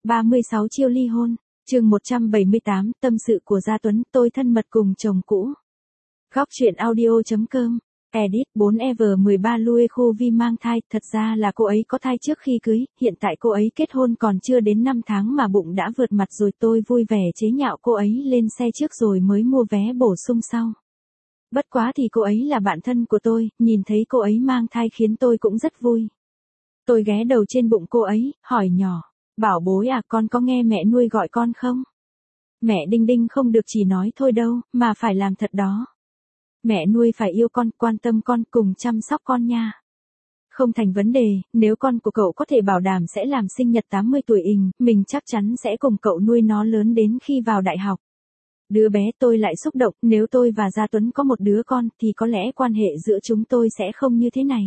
36 chiêu ly hôn, chương 178, tâm sự của Gia Tuấn, tôi thân mật cùng chồng cũ. Góc truyện audio.com, edit 4EV13 Lue Khu Vi mang thai, thật ra là cô ấy có thai trước khi cưới, hiện tại cô ấy kết hôn còn chưa đến 5 tháng mà bụng đã vượt mặt rồi, tôi vui vẻ chế nhạo cô ấy lên xe trước rồi mới mua vé bổ sung sau. Bất quá thì cô ấy là bạn thân của tôi, nhìn thấy cô ấy mang thai khiến tôi cũng rất vui. Tôi ghé đầu trên bụng cô ấy, hỏi nhỏ, bảo bối à, con có nghe mẹ nuôi gọi con không? Mẹ Đinh Đinh không được chỉ nói thôi đâu, mà phải làm thật đó. Mẹ nuôi phải yêu con, quan tâm con, cùng chăm sóc con nha. Không thành vấn đề, nếu con của cậu có thể bảo đảm sẽ làm sinh nhật 80 tuổi mình chắc chắn sẽ cùng cậu nuôi nó lớn đến khi vào đại học. Đứa bé tôi lại xúc động, nếu tôi và Gia Tuấn có một đứa con thì có lẽ quan hệ giữa chúng tôi sẽ không như thế này.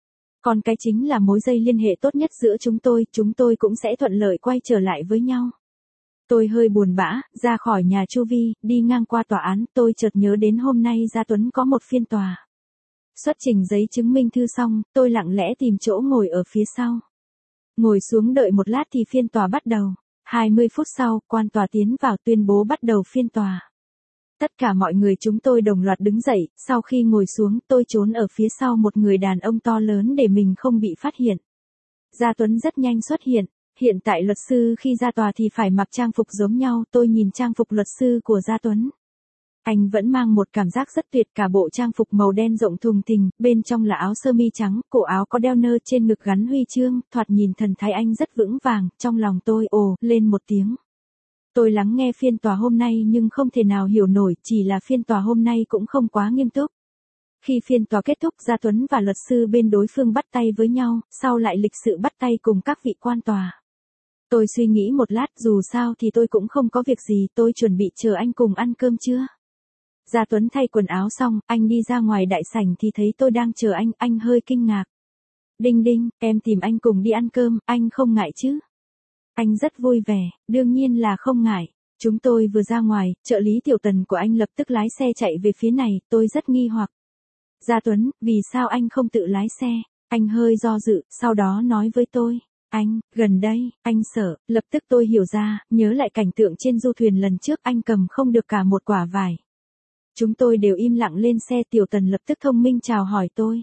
Còn cái chính là mối dây liên hệ tốt nhất giữa chúng tôi cũng sẽ thuận lợi quay trở lại với nhau. Tôi hơi buồn bã, ra khỏi nhà Chu Vi, đi ngang qua tòa án, tôi chợt nhớ đến hôm nay Gia Tuấn có một phiên tòa. Xuất trình giấy chứng minh thư xong, tôi lặng lẽ tìm chỗ ngồi ở phía sau. Ngồi xuống đợi một lát thì phiên tòa bắt đầu. 20 phút sau, quan tòa tiến vào tuyên bố bắt đầu phiên tòa. Tất cả mọi người chúng tôi đồng loạt đứng dậy, sau khi ngồi xuống tôi trốn ở phía sau một người đàn ông to lớn để mình không bị phát hiện. Gia Tuấn rất nhanh xuất hiện, hiện tại luật sư khi ra tòa thì phải mặc trang phục giống nhau, tôi nhìn trang phục luật sư của Gia Tuấn. Anh vẫn mang một cảm giác rất tuyệt, cả bộ trang phục màu đen rộng thùng thình, bên trong là áo sơ mi trắng, cổ áo có đeo nơ, trên ngực gắn huy chương, thoạt nhìn thần thái anh rất vững vàng, trong lòng tôi ồ lên một tiếng. Tôi lắng nghe phiên tòa hôm nay nhưng không thể nào hiểu nổi, chỉ là phiên tòa hôm nay cũng không quá nghiêm túc. Khi phiên tòa kết thúc, Gia Tuấn và luật sư bên đối phương bắt tay với nhau, sau lại lịch sự bắt tay cùng các vị quan tòa. Tôi suy nghĩ một lát, dù sao thì tôi cũng không có việc gì, tôi chuẩn bị chờ anh cùng ăn cơm trưa. Gia Tuấn thay quần áo xong, anh đi ra ngoài đại sảnh thì thấy tôi đang chờ anh hơi kinh ngạc. Đinh Đinh, em tìm anh cùng đi ăn cơm, anh không ngại chứ? Anh rất vui vẻ, đương nhiên là không ngại. Chúng tôi vừa ra ngoài, trợ lý Tiểu Tần của anh lập tức lái xe chạy về phía này, tôi rất nghi hoặc. Gia Tuấn, vì sao anh không tự lái xe? Anh hơi do dự, sau đó nói với tôi. Anh, gần đây, anh sợ, lập tức tôi hiểu ra, nhớ lại cảnh tượng trên du thuyền lần trước anh cầm không được cả một quả vải. Chúng tôi đều im lặng lên xe, Tiểu Tần lập tức thông minh chào hỏi tôi.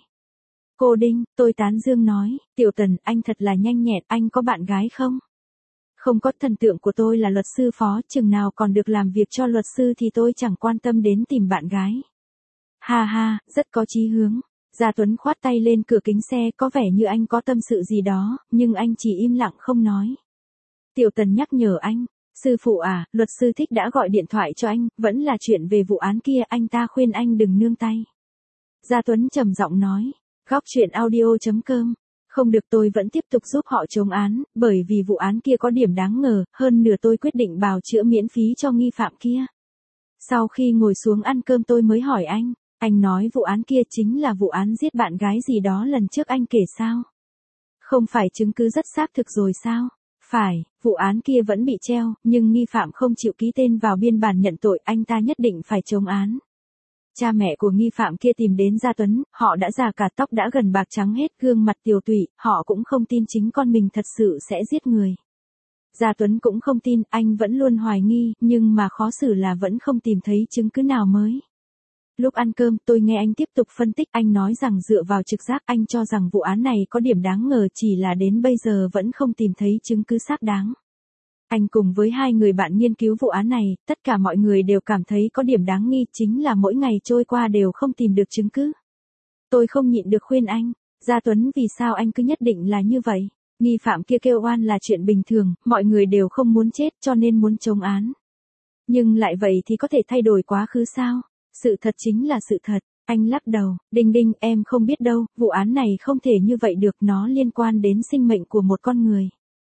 Cô Đinh, tôi tán dương nói, Tiểu Tần, anh thật là nhanh nhẹn, anh có bạn gái không? Không có, thần tượng của tôi là luật sư phó, chừng nào còn được làm việc cho luật sư thì tôi chẳng quan tâm đến tìm bạn gái. Ha ha, rất có chí hướng. Gia Tuấn khoát tay lên cửa kính xe, có vẻ như anh có tâm sự gì đó, nhưng anh chỉ im lặng không nói. Tiểu Tần nhắc nhở anh, sư phụ à, luật sư Thích đã gọi điện thoại cho anh, vẫn là chuyện về vụ án kia, anh ta khuyên anh đừng nương tay. Gia Tuấn trầm giọng nói, góc truyện audio.com. Không được, tôi vẫn tiếp tục giúp họ chống án, bởi vì vụ án kia có điểm đáng ngờ, hơn nửa tôi quyết định bào chữa miễn phí cho nghi phạm kia. Sau khi ngồi xuống ăn cơm tôi mới hỏi anh nói vụ án kia chính là vụ án giết bạn gái gì đó lần trước anh kể sao? Không phải chứng cứ rất xác thực rồi sao? Phải, vụ án kia vẫn bị treo, nhưng nghi phạm không chịu ký tên vào biên bản nhận tội, anh ta nhất định phải chống án. Cha mẹ của nghi phạm kia tìm đến Gia Tuấn, họ đã già cả, tóc đã gần bạc trắng hết, gương mặt tiều tụy, họ cũng không tin chính con mình thật sự sẽ giết người. Gia Tuấn cũng không tin, anh vẫn luôn hoài nghi, nhưng mà khó xử là vẫn không tìm thấy chứng cứ nào mới. Lúc ăn cơm, tôi nghe anh tiếp tục phân tích, anh nói rằng dựa vào trực giác, anh cho rằng vụ án này có điểm đáng ngờ, chỉ là đến bây giờ vẫn không tìm thấy chứng cứ xác đáng. Anh cùng với hai người bạn nghiên cứu vụ án này, tất cả mọi người đều cảm thấy có điểm đáng nghi, chính là mỗi ngày trôi qua đều không tìm được chứng cứ. Tôi không nhịn được khuyên anh, Gia Tuấn, vì sao anh cứ nhất định là như vậy? Nghi phạm kia kêu oan là chuyện bình thường, mọi người đều không muốn chết cho nên muốn chống án. Nhưng lại vậy thì có thể thay đổi quá khứ sao? Sự thật chính là sự thật. Anh lắc đầu, Đinh Đinh, em không biết đâu, vụ án này không thể như vậy được, nó liên quan đến sinh mệnh của một con người.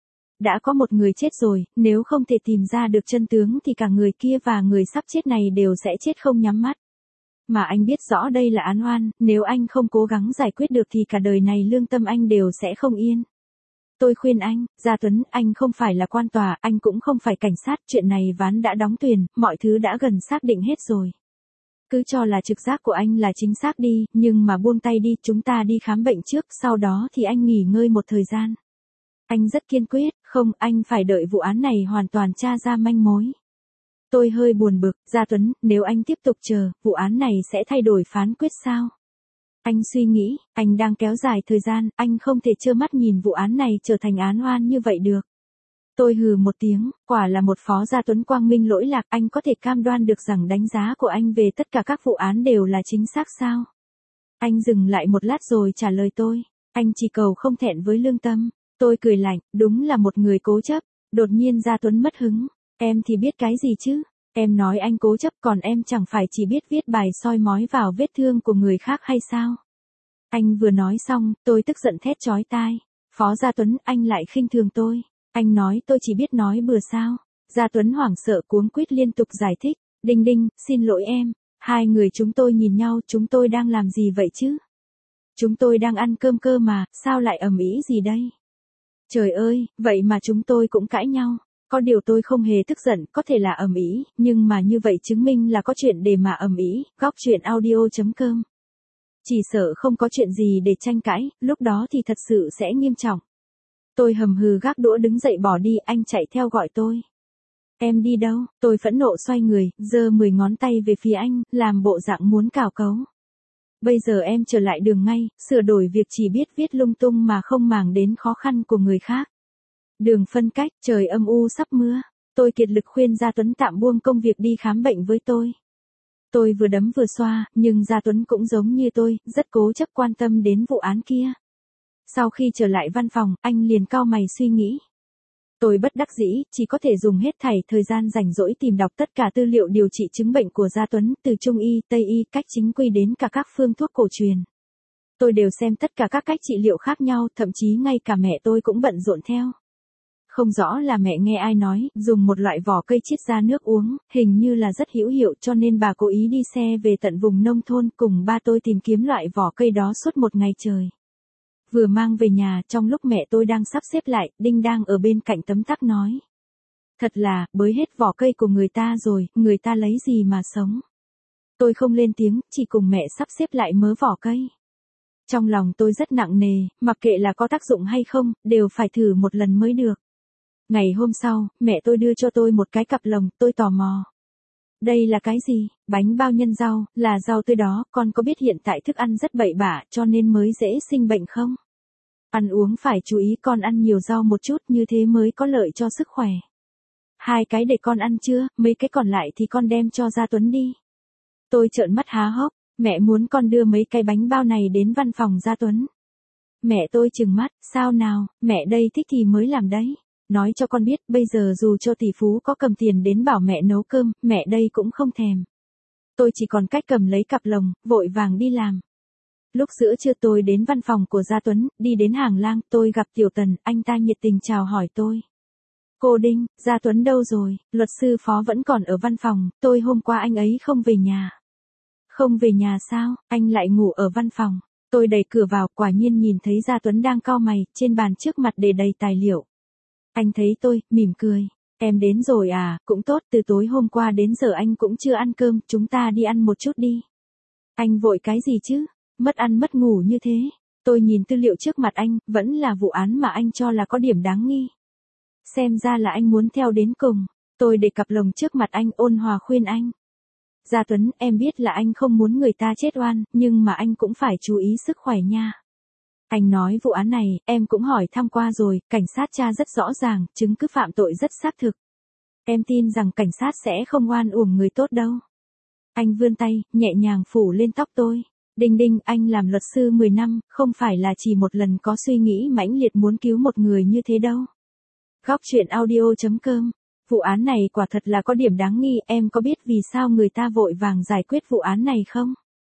Đã có một người chết rồi, nếu không thể tìm ra được chân tướng thì cả người kia và người sắp chết này đều sẽ chết không nhắm mắt. Mà anh biết rõ đây là án oan, nếu anh không cố gắng giải quyết được thì cả đời này lương tâm anh đều sẽ không yên. Tôi khuyên anh, Gia Tuấn, anh không phải là quan tòa, anh cũng không phải cảnh sát, chuyện này ván đã đóng thuyền, mọi thứ đã gần xác định hết rồi. Cứ cho là trực giác của anh là chính xác đi, nhưng mà buông tay đi, chúng ta đi khám bệnh trước, sau đó thì anh nghỉ ngơi một thời gian. Anh rất kiên quyết, Không, anh phải đợi vụ án này hoàn toàn tra ra manh mối. Tôi hơi buồn bực, Gia Tuấn, nếu anh tiếp tục chờ, vụ án này sẽ thay đổi phán quyết sao? Anh suy nghĩ, anh đang kéo dài thời gian, anh không thể trơ mắt nhìn vụ án này trở thành án oan như vậy được. Tôi hừ một tiếng, quả là một phó Gia Tuấn quang minh lỗi lạc, anh có thể cam đoan được rằng đánh giá của anh về tất cả các vụ án đều là chính xác sao? Anh dừng lại một lát rồi trả lời tôi, anh chỉ cầu không thẹn với lương tâm. Tôi cười lạnh, đúng là một người cố chấp. Đột nhiên Gia Tuấn mất hứng, em thì biết cái gì chứ? Em nói anh cố chấp, còn em chẳng phải chỉ biết viết bài soi mói vào vết thương của người khác hay sao? Anh vừa nói xong, tôi tức giận thét chói tai. Phó Gia Tuấn, anh lại khinh thường tôi. Anh nói tôi chỉ biết nói bừa sao? Gia Tuấn hoảng sợ cuống quýt liên tục giải thích. Đinh Đinh, xin lỗi em. Hai người chúng tôi nhìn nhau, chúng tôi đang làm gì vậy chứ? Chúng tôi đang ăn cơm cơ mà, sao lại ầm ĩ gì đây? Trời ơi, vậy mà chúng tôi cũng cãi nhau. Có điều tôi không hề tức giận, có thể là ầm ĩ, nhưng mà như vậy chứng minh là có chuyện để mà ầm ĩ. Góc truyện audio.com. Chỉ sợ không có chuyện gì để tranh cãi, lúc đó thì thật sự sẽ nghiêm trọng. Tôi hầm hừ gác đũa đứng dậy bỏ đi, anh chạy theo gọi tôi. Em đi đâu? Tôi phẫn nộ xoay người, giơ 10 ngón tay về phía anh, làm bộ dạng muốn cào cấu. Bây giờ em trở lại đường ngay, sửa đổi việc chỉ biết viết lung tung mà không màng đến khó khăn của người khác. Đường phân cách, trời âm u sắp mưa. Tôi kiệt lực khuyên Gia Tuấn tạm buông công việc đi khám bệnh với tôi. Tôi vừa đấm vừa xoa, nhưng Gia Tuấn cũng giống như tôi, rất cố chấp quan tâm đến vụ án kia. Sau khi trở lại văn phòng, anh liền cau mày suy nghĩ. Tôi bất đắc dĩ, chỉ có thể dùng hết thảy thời gian rảnh rỗi tìm đọc tất cả tư liệu điều trị chứng bệnh của Gia Tuấn, từ Trung y, Tây y, cách chính quy đến cả các phương thuốc cổ truyền. Tôi đều xem tất cả các cách trị liệu khác nhau, thậm chí ngay cả mẹ tôi cũng bận rộn theo. Không rõ là mẹ nghe ai nói, dùng một loại vỏ cây chiết ra nước uống, hình như là rất hữu hiệu, cho nên bà cố ý đi xe về tận vùng nông thôn cùng ba tôi tìm kiếm loại vỏ cây đó suốt một ngày trời. Vừa mang về nhà, trong lúc mẹ tôi đang sắp xếp lại, Đinh đang ở bên cạnh tấm tắc nói. Thật là, bới hết vỏ cây của người ta rồi, người ta lấy gì mà sống. Tôi không lên tiếng, chỉ cùng mẹ sắp xếp lại mớ vỏ cây. Trong lòng tôi rất nặng nề, mặc kệ là có tác dụng hay không, đều phải thử một lần mới được. Ngày hôm sau, mẹ tôi đưa cho tôi một cái cặp lồng, tôi tò mò. Đây là cái gì? Bánh bao nhân rau, là rau tươi đó, con có biết hiện tại thức ăn rất bậy bạ cho nên mới dễ sinh bệnh không? Ăn uống phải chú ý, con ăn nhiều rau một chút, như thế mới có lợi cho sức khỏe. 2 cái để con ăn chưa, mấy cái còn lại thì con đem cho Gia Tuấn đi. Tôi trợn mắt há hốc, mẹ muốn con đưa mấy cái bánh bao này đến văn phòng Gia Tuấn. Mẹ tôi trừng mắt, sao nào, mẹ đây thích thì mới làm đấy. Nói cho con biết, bây giờ dù cho tỷ phú có cầm tiền đến bảo mẹ nấu cơm, mẹ đây cũng không thèm. Tôi chỉ còn cách cầm lấy cặp lồng, vội vàng đi làm. Lúc giữa trưa tôi đến văn phòng của Gia Tuấn, đi đến hàng lang, tôi gặp Tiểu Tần, anh ta nhiệt tình chào hỏi tôi. Cô Đinh, Gia Tuấn đâu rồi? Luật sư Phó vẫn còn ở văn phòng, tôi hôm qua anh ấy không về nhà. Không về nhà sao, anh lại ngủ ở văn phòng. Tôi đẩy cửa vào, quả nhiên nhìn thấy Gia Tuấn đang cau mày, trên bàn trước mặt để đầy tài liệu. Anh thấy tôi, mỉm cười. Em đến rồi à, cũng tốt, từ tối hôm qua đến giờ anh cũng chưa ăn cơm, chúng ta đi ăn một chút đi. Anh vội cái gì chứ, mất ăn mất ngủ như thế. Tôi nhìn tư liệu trước mặt anh, vẫn là vụ án mà anh cho là có điểm đáng nghi. Xem ra là anh muốn theo đến cùng. Tôi để cặp lồng trước mặt anh, ôn hòa khuyên anh. Gia Tuấn, em biết là anh không muốn người ta chết oan, nhưng mà anh cũng phải chú ý sức khỏe nha. Anh nói vụ án này, em cũng hỏi thăm qua rồi, cảnh sát tra rất rõ ràng, chứng cứ phạm tội rất xác thực. Em tin rằng cảnh sát sẽ không oan uổng người tốt đâu. Anh vươn tay, nhẹ nhàng phủ lên tóc tôi. Đinh Đinh, anh làm luật sư 10 năm, không phải là chỉ một lần có suy nghĩ mãnh liệt muốn cứu một người như thế đâu. Góc truyện audio.com. Vụ án này quả thật là có điểm đáng nghi, em có biết vì sao người ta vội vàng giải quyết vụ án này không?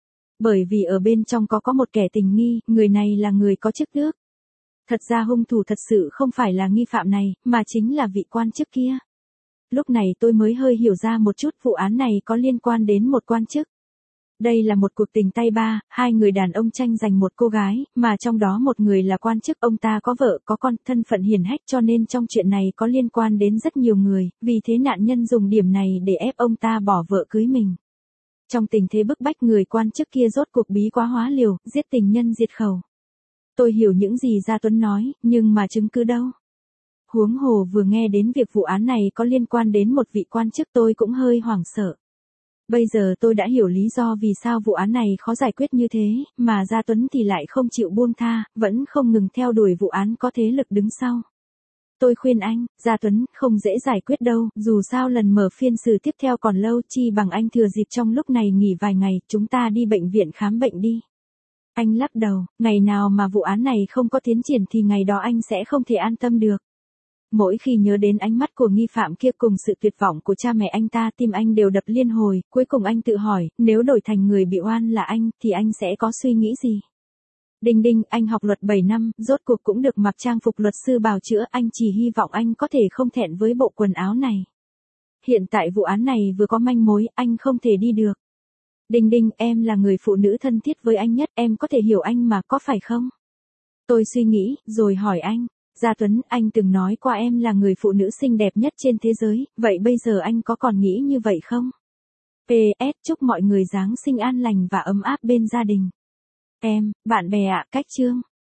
Bởi vì ở bên trong có một kẻ tình nghi, người này là người có chức tước. Thật ra hung thủ thật sự không phải là nghi phạm này, mà chính là vị quan chức kia. Lúc này tôi mới hơi hiểu ra một chút, vụ án này có liên quan đến một quan chức. Đây là một cuộc tình tay ba, 2 người đàn ông tranh giành một cô gái, mà trong đó một người là quan chức, ông ta có vợ, có con, thân phận hiển hách, cho nên trong chuyện này có liên quan đến rất nhiều người, vì thế nạn nhân dùng điểm này để ép ông ta bỏ vợ cưới mình. Trong tình thế bức bách, người quan chức kia rốt cuộc bí quá hóa liều, giết tình nhân diệt khẩu. Tôi hiểu những gì Gia Tuấn nói, nhưng mà chứng cứ đâu? Huống hồ vừa nghe đến việc vụ án này có liên quan đến một vị quan chức tôi cũng hơi hoảng sợ. Bây giờ tôi đã hiểu lý do vì sao vụ án này khó giải quyết như thế, mà Gia Tuấn thì lại không chịu buông tha, vẫn không ngừng theo đuổi vụ án có thế lực đứng sau. Tôi khuyên anh, Gia Tuấn, không dễ giải quyết đâu, dù sao lần mở phiên xử tiếp theo còn lâu, chi bằng anh thừa dịp trong lúc này nghỉ vài ngày, chúng ta đi bệnh viện khám bệnh đi. Anh lắc đầu, ngày nào mà vụ án này không có tiến triển thì ngày đó anh sẽ không thể an tâm được. Mỗi khi nhớ đến ánh mắt của nghi phạm kia cùng sự tuyệt vọng của cha mẹ anh ta, tim anh đều đập liên hồi, cuối cùng anh tự hỏi, nếu đổi thành người bị oan là anh, thì anh sẽ có suy nghĩ gì? Đinh Đinh, anh học luật 7 năm, rốt cuộc cũng được mặc trang phục luật sư bào chữa, anh chỉ hy vọng anh có thể không thẹn với bộ quần áo này. Hiện tại vụ án này vừa có manh mối, anh không thể đi được. Đinh Đinh, em là người phụ nữ thân thiết với anh nhất, em có thể hiểu anh mà, có phải không? Tôi suy nghĩ, rồi hỏi anh. Gia Tuấn, anh từng nói qua em là người phụ nữ xinh đẹp nhất trên thế giới, vậy bây giờ anh có còn nghĩ như vậy không? PS, chúc mọi người Giáng sinh an lành và ấm áp bên gia đình. Em, bạn bè ạ, cách chương.